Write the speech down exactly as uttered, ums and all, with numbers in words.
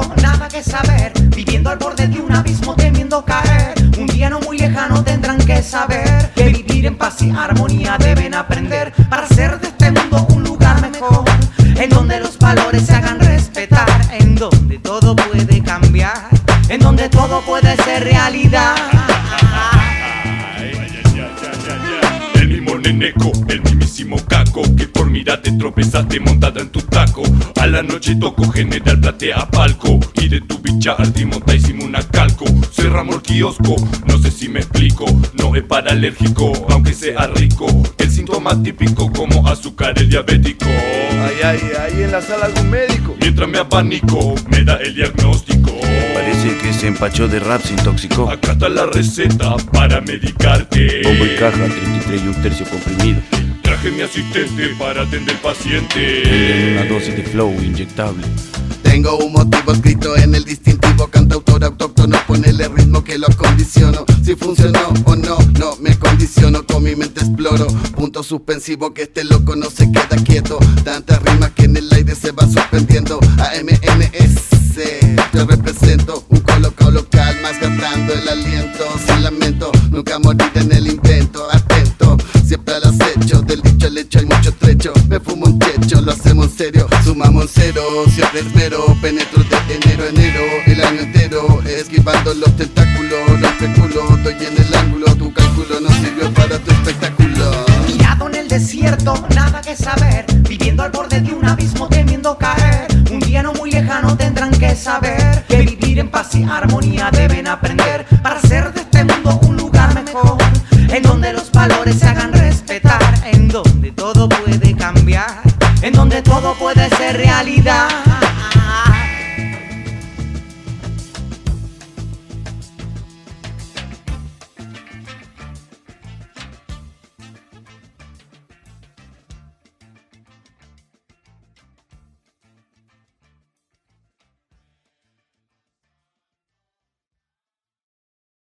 desierto, nada que saber, viviendo al borde de un abismo temiendo caer. Un día no muy lejano tendrán que saber que vivir en paz y armonía deben aprender para hacer de este mundo un lugar mejor, en donde los valores se hagan respetar, en donde todo puede cambiar, en donde todo puede ser realidad. El mismo neneco, el mismísimo caco, que por mirarte tropezaste montada en tu taco. A la noche toco general platea palco, y de tu bicha al monta hicimos una calco. Cerramos el kiosco, no sé si me explico, no es para alérgico, aunque sea rico. El síntoma típico como azúcar el diabético. Ay, ay, ay, en la sala algún médico. Mientras me abanico, me da el diagnóstico. Parece que se empachó de rap, se intoxicó. Acá está la receta para medicarte. Bombo y caja, treinta y tres y un tercio comprimido. Traje mi asistente para atender paciente. Venden una dosis de flow inyectable. Tengo un motivo escrito en el distintivo, cantautor autóctono, ponele ritmo que lo acondiciono. Si funcionó o no, no me condiciono, con mi mente exploro. Punto suspensivo que este loco no se queda quieto. Tantas rimas que en el aire se va suspendiendo. A M M S, yo represento un colocado local, más gastando el aliento. Sin lamento, nunca morir en el invento. Atento, siempre al acecho, del dicho al hecho hay mucho trecho. Me fumo un techo, lo hacemos en serio, sumamos un cero, siempre espero. Penetro de enero a enero, el año entero, esquivando los tentáculos. No especulo, estoy en el ángulo, tu cálculo no sirvió para tu espectáculo. Tirado en el desierto, nada que saber, viviendo al borde de un abismo temiendo caer. Un día no muy lejano tendrán que saber que vivir en paz y armonía deben aprender para hacer de este mundo un lugar mejor, en donde los valores se hagan respetar, en donde todo puede cambiar, en donde todo puede ser realidad.